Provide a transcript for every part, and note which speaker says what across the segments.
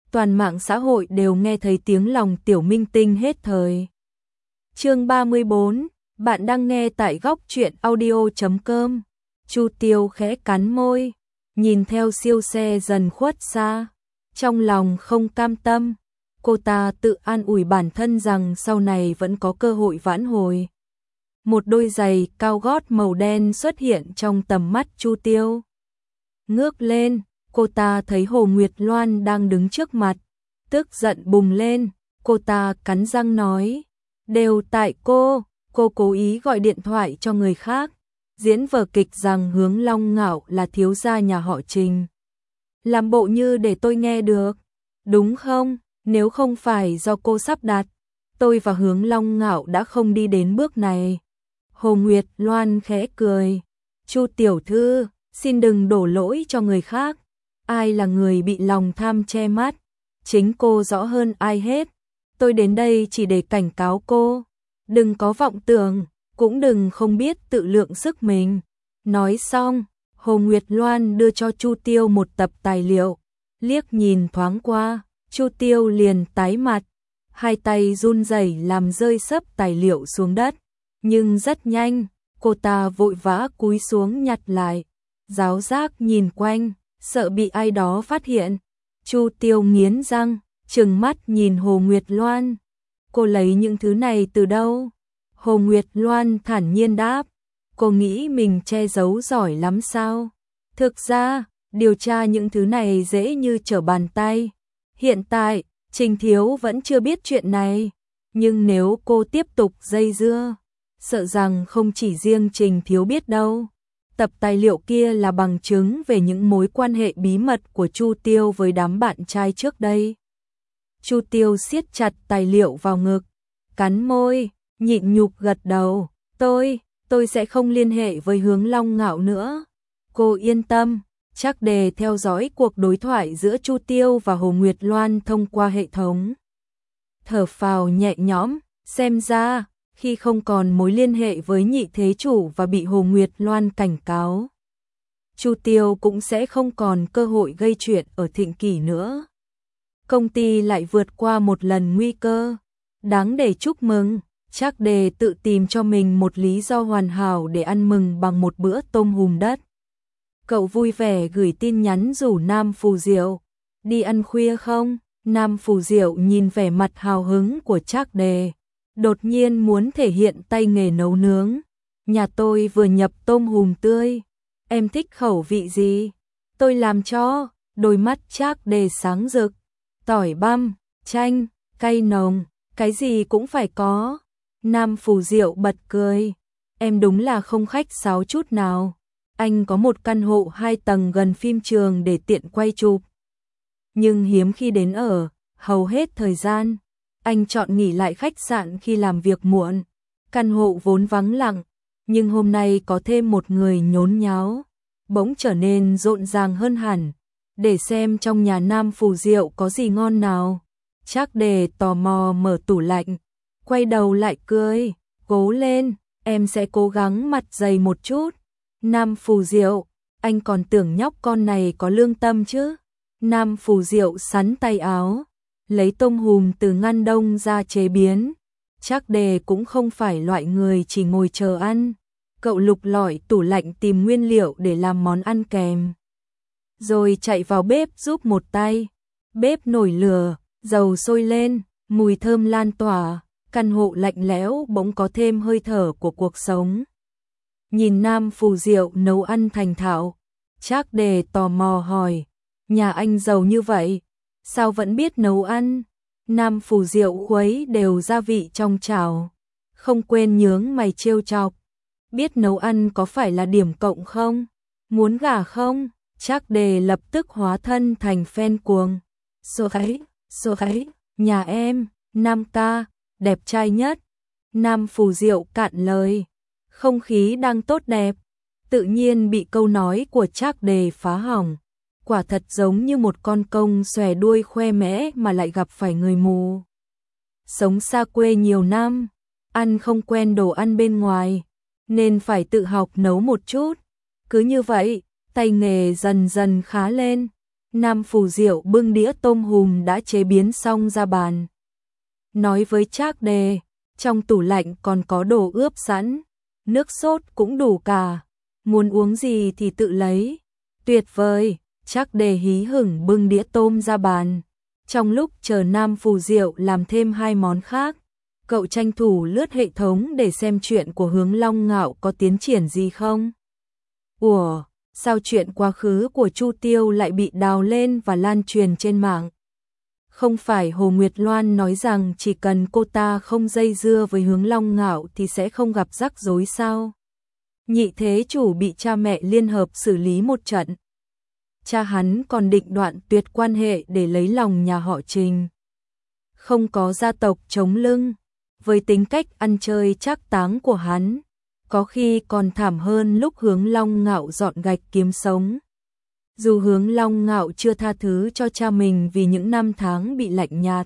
Speaker 1: toàn mạng xã hội đều nghe thấy tiếng lòng tiểu minh tinh hết thời. Chương 34, bạn đang nghe tại góc truyện audio.com. Chu Tiêu khẽ cắn môi, nhìn theo siêu xe dần khuất xa, trong lòng không cam tâm, cô ta tự an ủi bản thân rằng sau này vẫn có cơ hội vãn hồi. Một đôi giày cao gót màu đen xuất hiện trong tầm mắt Chu Tiêu. Ngước lên, cô ta thấy Hồ Nguyệt Loan đang đứng trước mặt, tức giận bùng lên, cô ta cắn răng nói, đều tại cô cố ý gọi điện thoại cho người khác, diễn vở kịch rằng Hướng Long Ngạo là thiếu gia nhà họ Trình. Làm bộ như để tôi nghe được, đúng không? Nếu không phải do cô sắp đặt, tôi và Hướng Long Ngạo đã không đi đến bước này. Hồ Nguyệt Loan khẽ cười, Chu tiểu thư, xin đừng đổ lỗi cho người khác, ai là người bị lòng tham che mắt, chính cô rõ hơn ai hết. Tôi đến đây chỉ để cảnh cáo cô, đừng có vọng tưởng, cũng đừng không biết tự lượng sức mình. Nói xong, Hồ Nguyệt Loan đưa cho Chu Tiêu một tập tài liệu, liếc nhìn thoáng qua, Chu Tiêu liền tái mặt, hai tay run rẩy làm rơi xấp tài liệu xuống đất, nhưng rất nhanh, cô ta vội vã cúi xuống nhặt lại, giáo giác nhìn quanh, sợ bị ai đó phát hiện. Chu Tiêu nghiến răng, trừng mắt nhìn Hồ Nguyệt Loan, cô lấy những thứ này từ đâu? Hồ Nguyệt Loan thản nhiên đáp, cô nghĩ mình che giấu giỏi lắm sao? Thực ra, điều tra những thứ này dễ như trở bàn tay. Hiện tại, Trình Thiếu vẫn chưa biết chuyện này, nhưng nếu cô tiếp tục dây dưa, sợ rằng không chỉ riêng Trình Thiếu biết đâu. Tập tài liệu kia là bằng chứng về những mối quan hệ bí mật của Chu Tiêu với đám bạn trai trước đây. Chu Tiêu siết chặt tài liệu vào ngực, cắn môi, nhịn nhục gật đầu, tôi sẽ không liên hệ với Hướng Long Ngạo nữa. Cô yên tâm, chắc để theo dõi cuộc đối thoại giữa Chu Tiêu và Hồ Nguyệt Loan thông qua hệ thống. Thở phào nhẹ nhõm, xem ra, khi không còn mối liên hệ với nhị thế chủ và bị Hồ Nguyệt Loan cảnh cáo, Chu Tiêu cũng sẽ không còn cơ hội gây chuyện ở Thịnh Kỷ nữa. Công ty lại vượt qua một lần nguy cơ, đáng để chúc mừng, chắc để tự tìm cho mình một lý do hoàn hảo để ăn mừng bằng một bữa tôm hùm đất. Cậu vui vẻ gửi tin nhắn rủ Nam Phù Diệu, đi ăn khuya không? Nam Phù Diệu nhìn vẻ mặt hào hứng của Trác Đề, đột nhiên muốn thể hiện tay nghề nấu nướng. Nhà tôi vừa nhập tôm hùm tươi, em thích khẩu vị gì? Tôi làm cho. Đôi mắt Trác Đề sáng rực, tỏi băm, chanh, cay nồng, cái gì cũng phải có. Nam Phù Diệu bật cười, em đúng là không khách sáo chút nào. Anh có một căn hộ 2 tầng gần phim trường để tiện quay chụp. Nhưng hiếm khi đến ở, hầu hết thời gian, anh chọn nghỉ lại khách sạn khi làm việc muộn. Căn hộ vốn vắng lặng, nhưng hôm nay có thêm một người nhốn nháo, bỗng trở nên rộn ràng hơn hẳn. Để xem trong nhà Nam Phù Diệu có gì ngon nào. Trác Đề tò mò mở tủ lạnh, quay đầu lại cười, cố lên, em sẽ cố gắng mặt dày một chút. Nam Phù Diệu, anh còn tưởng nhóc con này có lương tâm chứ. Nam Phù Diệu sắn tay áo, lấy tôm hùm từ ngăn đông ra chế biến. Trác Đề cũng không phải loại người chỉ ngồi chờ ăn. Cậu lục lọi tủ lạnh tìm nguyên liệu để làm món ăn kèm, rồi chạy vào bếp giúp một tay. Bếp nổi lửa, dầu sôi lên, mùi thơm lan tỏa, căn hộ lạnh lẽo bỗng có thêm hơi thở của cuộc sống. Nhìn Nam Phù Diệu nấu ăn thành thạo, Trác Đề tò mò hỏi, nhà anh giàu như vậy, sao vẫn biết nấu ăn? Nam Phù Diệu khuấy đều gia vị trong chảo, không quên nhướng mày trêu chọc, biết nấu ăn có phải là điểm cộng không? Muốn gả không? Trác Đề lập tức hóa thân thành fan cuồng. Số ấy, nhà em, Nam ca, đẹp trai nhất. Nam Phù Diệu cạn lời, không khí đang tốt đẹp, tự nhiên bị câu nói của Trác Đề phá hỏng. Quả thật giống như một con công xòe đuôi khoe mẽ mà lại gặp phải người mù. Sống xa quê nhiều năm, ăn không quen đồ ăn bên ngoài, nên phải tự học nấu một chút. Cứ như vậy, tay nghề dần dần khá lên. Nam Phù Diệu bưng đĩa tôm hùm đã chế biến xong ra bàn. Nói với Trác Đề, trong tủ lạnh còn có đồ ướp sẵn, nước sốt cũng đủ cả, muốn uống gì thì tự lấy. Tuyệt vời, Trác Đề hí hửng bưng đĩa tôm ra bàn. Trong lúc chờ Nam Phù Diệu làm thêm 2 món khác, cậu tranh thủ lướt hệ thống để xem chuyện của Hướng Long Ngạo có tiến triển gì không. Ủa, sao chuyện quá khứ của Chu Tiêu lại bị đào lên và lan truyền trên mạng? Không phải Hồ Nguyệt Loan nói rằng chỉ cần cô ta không dây dưa với Hướng Long Ngạo thì sẽ không gặp rắc rối sao? Nhị thế chủ bị cha mẹ liên hợp xử lý một trận. Cha hắn còn định đoạn tuyệt quan hệ để lấy lòng nhà họ Trình. Không có gia tộc chống lưng, với tính cách ăn chơi trác táng của hắn, có khi còn thảm hơn lúc Hướng Long Ngạo dọn gạch kiếm sống. Dù Hướng Long Ngạo chưa tha thứ cho cha mình vì những năm tháng bị lạnh nhạt,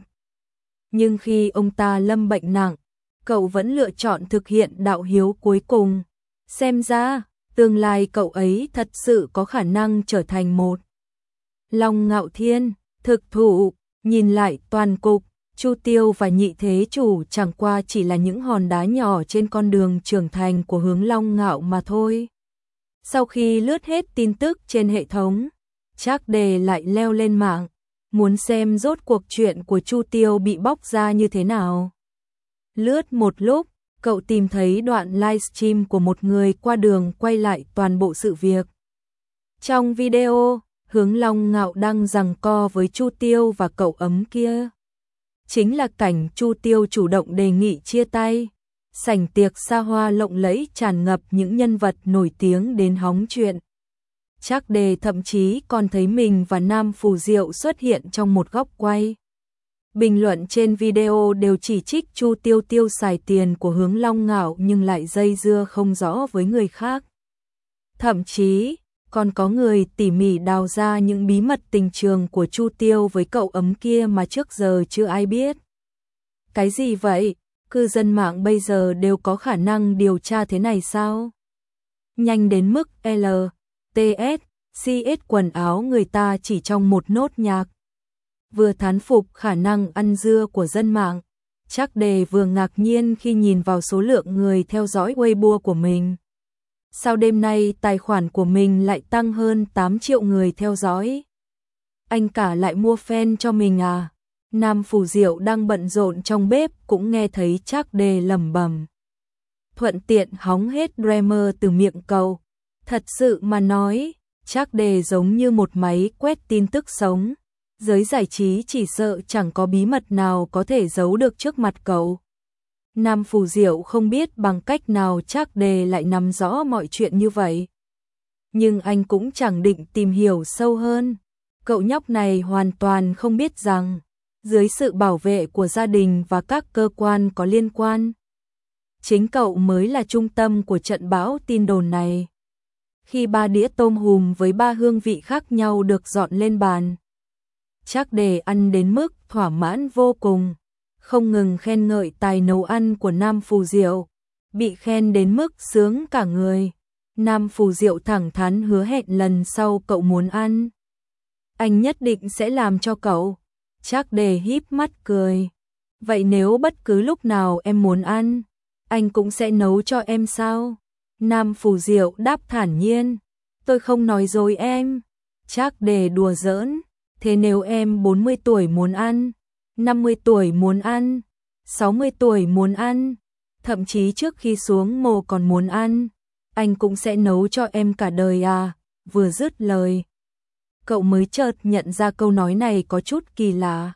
Speaker 1: nhưng khi ông ta lâm bệnh nặng, cậu vẫn lựa chọn thực hiện đạo hiếu cuối cùng. Xem ra, tương lai cậu ấy thật sự có khả năng trở thành một Long Ngạo Thiên, thực thụ. Nhìn lại toàn cục, Chu Tiêu và nhị thế chủ chẳng qua chỉ là những hòn đá nhỏ trên con đường trưởng thành của Hướng Long Ngạo mà thôi. Sau khi lướt hết tin tức trên hệ thống, Trác Đề lại leo lên mạng, muốn xem rốt cuộc chuyện của Chu Tiêu bị bóc ra như thế nào. Lướt một lúc, cậu tìm thấy đoạn livestream của một người qua đường quay lại toàn bộ sự việc. Trong video, Hướng Long Ngạo đang giằng co với Chu Tiêu và cậu ấm kia. Chính là cảnh Chu Tiêu chủ động đề nghị chia tay. Sảnh tiệc xa hoa lộng lẫy tràn ngập những nhân vật nổi tiếng đến hóng chuyện. Trác Đề thậm chí còn thấy mình và Nam Phù Diệu xuất hiện trong một góc quay. Bình luận trên video đều chỉ trích Chu Tiêu tiêu xài tiền của Hướng Long Ngạo nhưng lại dây dưa không rõ với người khác. Thậm chí, còn có người tỉ mỉ đào ra những bí mật tình trường của Chu Tiêu với cậu ấm kia mà trước giờ chưa ai biết. Cái gì vậy? Cư dân mạng bây giờ đều có khả năng điều tra thế này sao? Nhanh đến mức LTS, CS quần áo người ta chỉ trong một nốt nhạc. Vừa thán phục khả năng ăn dưa của dân mạng, Trác Đề vừa ngạc nhiên khi nhìn vào số lượng người theo dõi Weibo của mình. Sao đêm nay tài khoản của mình lại tăng hơn 8 triệu người theo dõi? Anh cả lại mua fan cho mình à? Nam Phù Diệu đang bận rộn trong bếp cũng nghe thấy Trác Đề lẩm bẩm. Thuận tiện hóng hết Dreamer từ miệng cậu. Thật sự mà nói, Trác Đề giống như một máy quét tin tức sống. Giới giải trí chỉ sợ chẳng có bí mật nào có thể giấu được trước mặt cậu. Nam Phù Diệu không biết bằng cách nào Trác Đề lại nắm rõ mọi chuyện như vậy. Nhưng anh cũng chẳng định tìm hiểu sâu hơn. Cậu nhóc này hoàn toàn không biết rằng, dưới sự bảo vệ của gia đình và các cơ quan có liên quan, chính cậu mới là trung tâm của trận bão tin đồn này. Khi 3 đĩa tôm hùm với 3 hương vị khác nhau được dọn lên bàn, Trác Đề ăn đến mức thỏa mãn vô cùng, không ngừng khen ngợi tài nấu ăn của Nam Phù Diệu, bị khen đến mức sướng cả người. Nam Phù Diệu thẳng thắn hứa hẹn lần sau cậu muốn ăn, anh nhất định sẽ làm cho cậu. Trác Đề híp mắt cười. Vậy nếu bất cứ lúc nào em muốn ăn, anh cũng sẽ nấu cho em sao? Nam Phù Diệu đáp thản nhiên. Tôi không nói dối em. Trác Đề đùa giỡn. Thế nếu em 40 tuổi muốn ăn, 50 tuổi muốn ăn, 60 tuổi muốn ăn, thậm chí trước khi xuống mồ còn muốn ăn, anh cũng sẽ nấu cho em cả đời à? Vừa dứt lời, cậu mới chợt nhận ra câu nói này có chút kỳ lạ.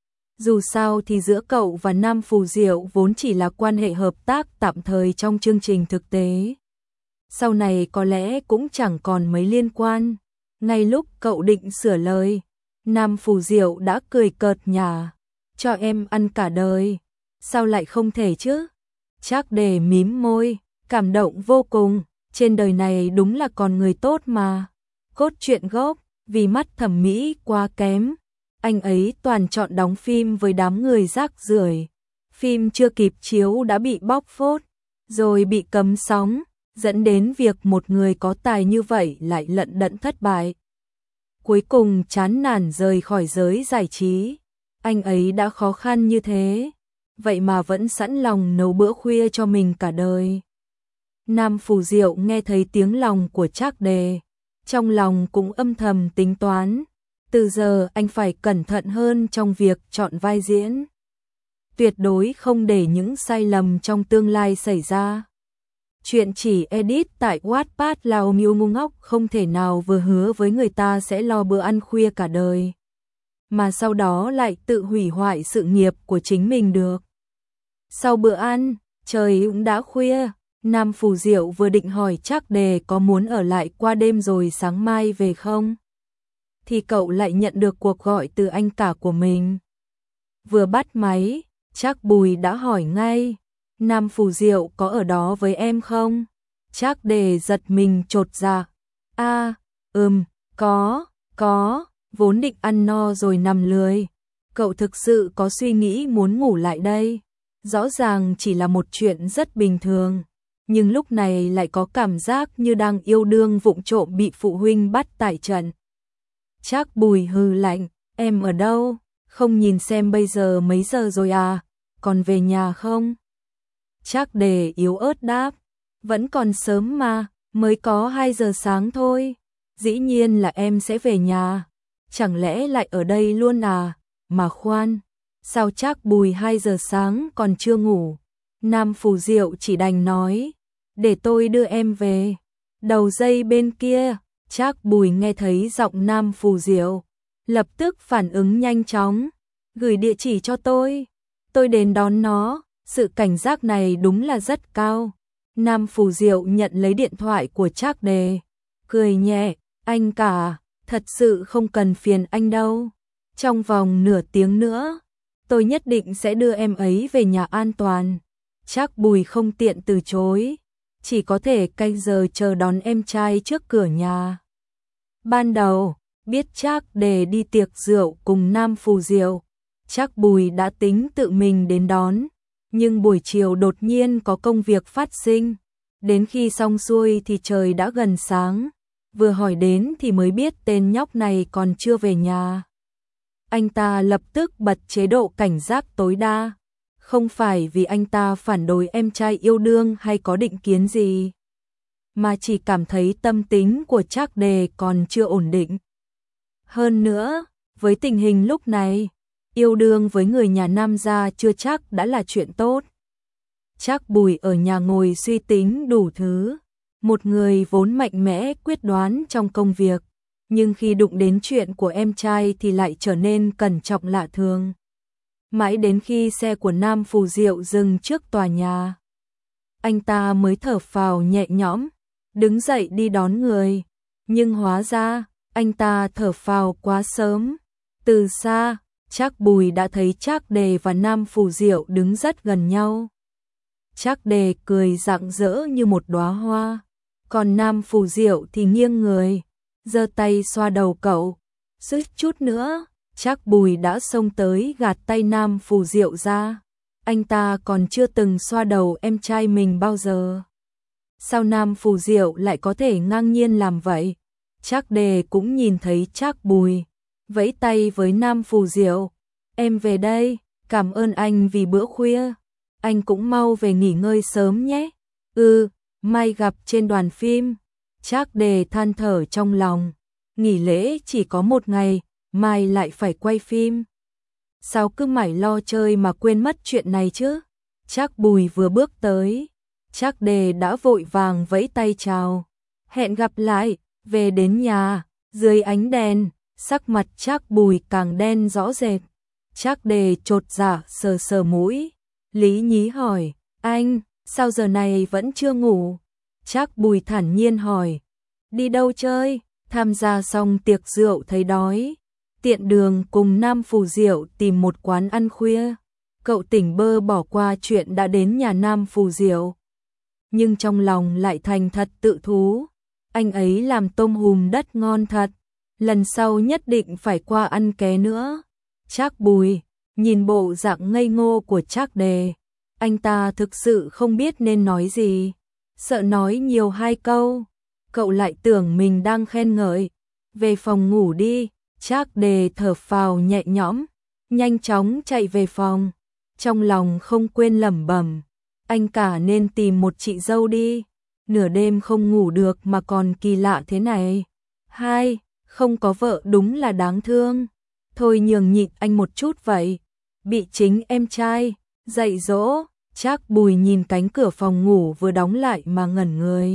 Speaker 1: Dù sao thì giữa cậu và Nam Phù Diệu vốn chỉ là quan hệ hợp tác tạm thời trong chương trình thực tế. Sau này có lẽ cũng chẳng còn mấy liên quan. Ngay lúc cậu định sửa lời, Nam Phù Diệu đã cười cợt nhả. Cho em ăn cả đời, sao lại không thể chứ? Trác Đề mím môi, cảm động vô cùng. Trên đời này đúng là còn người tốt mà. Cốt truyện gốc, vì mắt thẩm mỹ quá kém, anh ấy toàn chọn đóng phim với đám người rác rưởi. Phim chưa kịp chiếu đã bị bóc phốt, rồi bị cấm sóng, dẫn đến việc một người có tài như vậy lại lận đận thất bại. cuối cùng chán nản rời khỏi giới giải trí. Anh ấy đã khó khăn như thế, vậy mà vẫn sẵn lòng nấu bữa khuya cho mình cả đời. Nam Phù Diệu nghe thấy tiếng lòng của Trác Đề, trong lòng cũng âm thầm tính toán, từ giờ anh phải cẩn thận hơn trong việc chọn vai diễn. Tuyệt đối không để những sai lầm trong tương lai xảy ra. Chuyện chỉ edit tại Wattpad Lao Miêu ngu ngốc không thể nào vừa hứa với người ta sẽ lo bữa ăn khuya cả đời, mà sau đó lại tự hủy hoại sự nghiệp của chính mình được. Sau bữa ăn, trời cũng đã khuya, Nam Phù Diệu vừa định hỏi Trác Đề có muốn ở lại qua đêm rồi sáng mai về không, thì cậu lại nhận được cuộc gọi từ anh cả của mình. Vừa bắt máy, Trác Bùi đã hỏi ngay, Nam Phù Diệu có ở đó với em không? Trác Đề giật mình chột dạ. Có, vốn định ăn no rồi nằm lười. Cậu thực sự có suy nghĩ muốn ngủ lại đây. Rõ ràng chỉ là một chuyện rất bình thường, nhưng lúc này lại có cảm giác như đang yêu đương vụng trộm bị phụ huynh bắt tại trận. Trác Bùi hừ lạnh, em ở đâu? Không nhìn xem bây giờ mấy giờ rồi à? Còn về nhà không? Trác Đề yếu ớt đáp, vẫn còn sớm mà, mới có 2 giờ sáng thôi. Dĩ nhiên là em sẽ về nhà, chẳng lẽ lại ở đây luôn à? Mà khoan, sao Trác Bùi 2 giờ sáng còn chưa ngủ? Nam Phù Diệu chỉ đành nói, để tôi đưa em về. Đầu dây bên kia, Trác Bùi nghe thấy giọng Nam Phù Diệu, lập tức phản ứng nhanh chóng, gửi địa chỉ cho tôi đến đón nó. Sự cảnh giác này đúng là rất cao. Nam Phù Diệu nhận lấy điện thoại của Trác Đề, cười nhẹ, anh cả, thật sự không cần phiền anh đâu. Trong vòng nửa tiếng nữa, tôi nhất định sẽ đưa em ấy về nhà an toàn. Trác Bùi không tiện từ chối, chỉ có thể canh giờ chờ đón em trai trước cửa nhà. Ban đầu, biết Trác Đề đi tiệc rượu cùng Nam Phù Diệu, Trác Bùi đã tính tự mình đến đón. Nhưng buổi chiều đột nhiên có công việc phát sinh, đến khi xong xuôi thì trời đã gần sáng, vừa hỏi đến thì mới biết tên nhóc này còn chưa về nhà. Anh ta lập tức bật chế độ cảnh giác tối đa, không phải vì anh ta phản đối em trai yêu đương hay có định kiến gì, mà chỉ cảm thấy tâm tính của Trác Đề còn chưa ổn định. Hơn nữa, với tình hình lúc này, yêu đương với người nhà Nam gia chưa chắc đã là chuyện tốt. Trác Bùi ở nhà ngồi suy tính đủ thứ, một người vốn mạnh mẽ quyết đoán trong công việc, nhưng khi đụng đến chuyện của em trai thì lại trở nên cẩn trọng lạ thường. Mãi đến khi xe của Nam Phù Diệu dừng trước tòa nhà, anh ta mới thở phào nhẹ nhõm, đứng dậy đi đón người, nhưng hóa ra anh ta thở phào quá sớm. Từ xa, Trác Bùi đã thấy Trác Đề và Nam Phù Diệu đứng rất gần nhau. Trác Đề cười rạng rỡ như một đóa hoa, còn Nam Phù Diệu thì nghiêng người, giơ tay xoa đầu cậu. Suýt chút nữa, Trác Bùi đã xông tới gạt tay Nam Phù Diệu ra. Anh ta còn chưa từng xoa đầu em trai mình bao giờ. Sao Nam Phù Diệu lại có thể ngang nhiên làm vậy? Trác Đề cũng nhìn thấy Trác Bùi, vẫy tay với Nam Phù Diệu, em về đây, cảm ơn anh vì bữa khuya, anh cũng mau về nghỉ ngơi sớm nhé. Mai gặp trên đoàn phim. Trác Đề than thở trong lòng, nghỉ lễ chỉ có 1 ngày, mai lại phải quay phim. Sao cứ mải lo chơi mà quên mất chuyện này chứ? Trác Bùi vừa bước tới, Trác Đề đã vội vàng vẫy tay chào, hẹn gặp lại. Về đến nhà, dưới ánh đèn, sắc mặt Trác Bùi càng đen rõ rệt. Trác Đề chột dạ sờ sờ mũi, lý nhí hỏi, anh, sao giờ này vẫn chưa ngủ? Trác Bùi thản nhiên hỏi, đi đâu chơi? Tham gia xong tiệc rượu thấy đói, tiện đường cùng Nam Phù Diệu tìm một quán ăn khuya. Cậu tỉnh bơ bỏ qua chuyện đã đến nhà Nam Phù Diệu, nhưng trong lòng lại thành thật tự thú. Anh ấy làm tôm hùm đất ngon thật, lần sau nhất định phải qua ăn ké nữa. Trác Bùi nhìn bộ dạng ngây ngô của Trác Đề, anh ta thực sự không biết nên nói gì, sợ nói nhiều 2 câu, cậu lại tưởng mình đang khen ngợi. về phòng ngủ đi. Trác Đề thở phào nhẹ nhõm, nhanh chóng chạy về phòng, trong lòng không quên lẩm bẩm, anh cả nên tìm một chị dâu đi, nửa đêm không ngủ được mà còn kỳ lạ thế này. Hai, không có vợ đúng là đáng thương, thôi nhường nhịn anh một chút vậy. Bị chính em trai dạy dỗ. Trác Bùi nhìn cánh cửa phòng ngủ vừa đóng lại mà ngẩn người.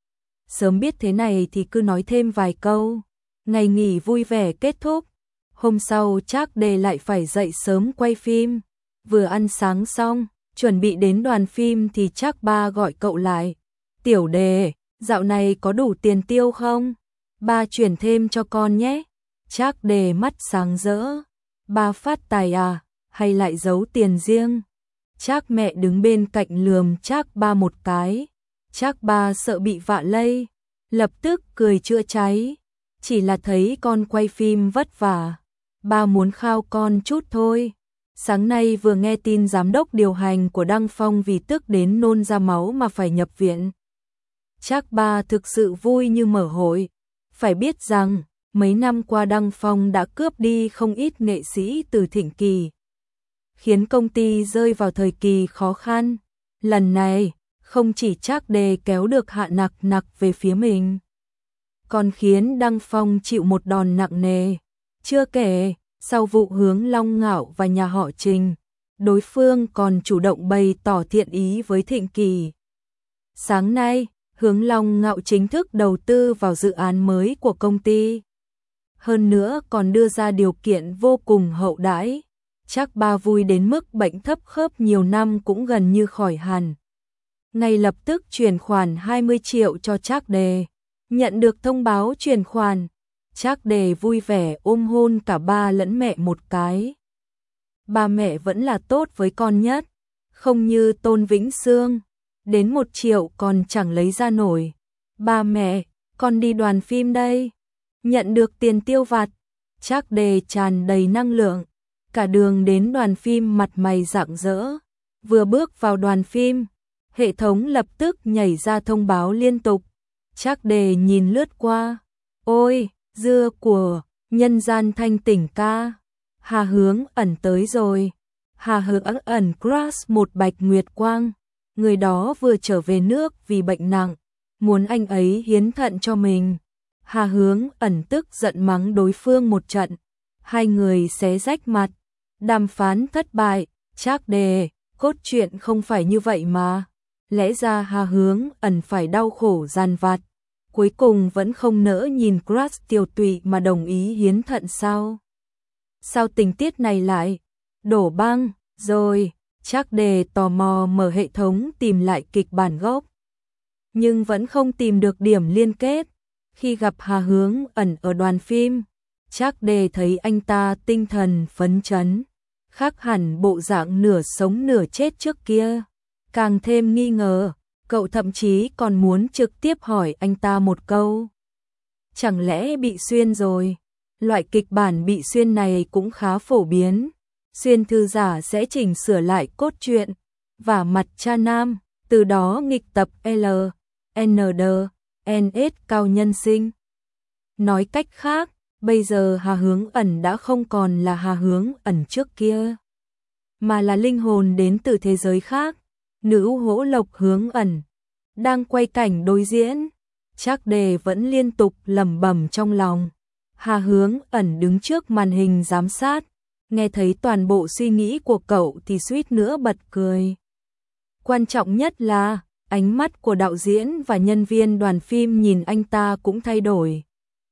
Speaker 1: Sớm biết thế này thì cứ nói thêm vài câu. Ngày nghỉ vui vẻ kết thúc. Hôm sau Trác Đề lại phải dậy sớm quay phim. Vừa ăn sáng xong, chuẩn bị đến đoàn phim thì Trác Ba gọi cậu lại. Tiểu Đề, dạo này có đủ tiền tiêu không? Ba chuyển thêm cho con nhé. Trác Đề mắt sáng rỡ. Ba phát tài à, hay lại giấu tiền riêng? Trác mẹ đứng bên cạnh lườm Trác Ba một cái. Trác Ba sợ bị vạ lây, lập tức cười chữa cháy. Chỉ là thấy con quay phim vất vả, ba muốn khao con chút thôi. Sáng nay vừa nghe tin giám đốc điều hành của Đăng Phong vì tức đến nôn ra máu mà phải nhập viện. Trác Ba thực sự vui như mở hội. Phải biết rằng, mấy năm qua Đăng Phong đã cướp đi không ít nghệ sĩ từ thịnh kỳ, khiến công ty rơi vào thời kỳ khó khăn. Lần này, không chỉ Trác Đề kéo được hạ nặc nặc về phía mình, còn khiến Đăng Phong chịu một đòn nặng nề. Chưa kể, sau vụ Hướng Long Ngạo và nhà họ Trình, đối phương còn chủ động bày tỏ thiện ý với Thịnh Kỳ. Sáng nay, Hướng Long Ngạo chính thức đầu tư vào dự án mới của công ty. Hơn nữa còn đưa ra điều kiện vô cùng hậu đãi. Trác Ba vui đến mức bệnh thấp khớp nhiều năm cũng gần như khỏi hẳn. Ngay lập tức chuyển khoản 20 triệu cho Trác Đề. Nhận được thông báo chuyển khoản, Trác Đề vui vẻ ôm hôn cả ba lẫn mẹ một cái. Ba mẹ vẫn là tốt với con nhất, không như Tôn Vĩnh Sương, đến 1 triệu còn chẳng lấy ra nổi. Ba mẹ, con đi đoàn phim đây. Nhận được tiền tiêu vặt, Trác Đề tràn đầy năng lượng, cả đường đến đoàn phim mặt mày rạng rỡ. Vừa bước vào đoàn phim, hệ thống lập tức nhảy ra thông báo liên tục. Trác Đề nhìn lướt qua, ôi, dưa của nhân gian thanh tỉnh ca. Hà Hướng Ẩn tới rồi. Hà Hướng Ẩn crush một Bạch Nguyệt Quang, người đó vừa trở về nước vì bệnh nặng, muốn anh ấy hiến thận cho mình. Hà Hướng Ẩn tức giận mắng đối phương một trận, hai người xé rách mặt, đàm phán thất bại. Trác Đề, cốt truyện không phải như vậy mà. Lẽ ra Hà Hướng Ẩn phải đau khổ dằn vặt, cuối cùng vẫn không nỡ nhìn crush tiêu tụy mà đồng ý hiến thận sao? Sao tình tiết này lại đổ băng rồi? Trác Đề tò mò mở hệ thống tìm lại kịch bản gốc, nhưng vẫn không tìm được điểm liên kết. Khi gặp Hà Hướng Ẩn ở đoàn phim, Trác Đề thấy anh ta tinh thần phấn chấn, khác hẳn bộ dạng nửa sống nửa chết trước kia. Càng thêm nghi ngờ, cậu thậm chí còn muốn trực tiếp hỏi anh ta một câu. Chẳng lẽ bị xuyên rồi? Loại kịch bản bị xuyên này cũng khá phổ biến. Xuyên thư giả sẽ chỉnh sửa lại cốt truyện, vả mặt cha nam, từ đó nghịch tập L, N, D, N, S cao nhân sinh. Nói cách khác, bây giờ Hà Hướng Ẩn đã không còn là Hà Hướng Ẩn trước kia, mà là linh hồn đến từ thế giới khác. Nữ Hỗ Lộc Hướng Ẩn đang quay cảnh đối diễn, Trác Đề vẫn liên tục lẩm bẩm trong lòng. Hà Hướng Ẩn đứng trước màn hình giám sát, nghe thấy toàn bộ suy nghĩ của cậu thì suýt nữa bật cười. Quan trọng nhất là, ánh mắt của đạo diễn và nhân viên đoàn phim nhìn anh ta cũng thay đổi.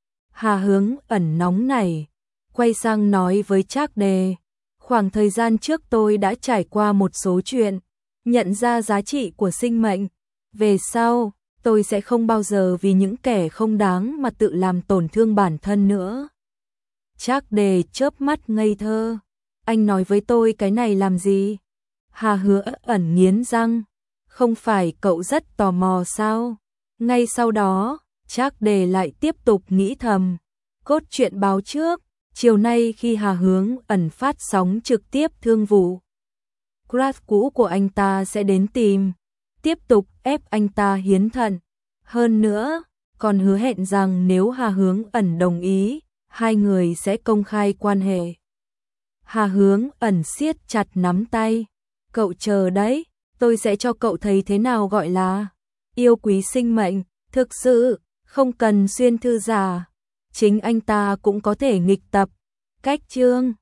Speaker 1: Hà Hướng Ẩn nóng nảy, quay sang nói với Trác Đề, khoảng thời gian trước tôi đã trải qua một số chuyện, nhận ra giá trị của sinh mệnh. Về sau, tôi sẽ không bao giờ vì những kẻ không đáng mà tự làm tổn thương bản thân nữa. Trác Đề chớp mắt ngây thơ. Anh nói với tôi cái này làm gì? Hà Hướng Ẩn nghiến răng. Không phải cậu rất tò mò sao? Ngay sau đó, Trác Đề lại tiếp tục nghĩ thầm. Cốt truyện báo trước, chiều nay khi Hà Hướng Ẩn phát sóng trực tiếp thương vụ, crush cũ của anh ta sẽ đến tìm, tiếp tục ép anh ta hiến thận. Hơn nữa, còn hứa hẹn rằng nếu Hà Hướng Ẩn đồng ý, hai người sẽ công khai quan hệ. Hà Hướng Ẩn siết chặt nắm tay. Cậu chờ đấy, tôi sẽ cho cậu thấy thế nào gọi là yêu quý sinh mệnh, thực sự, không cần xuyên thư giả. Chính anh ta cũng có thể nghịch tập. Cách chương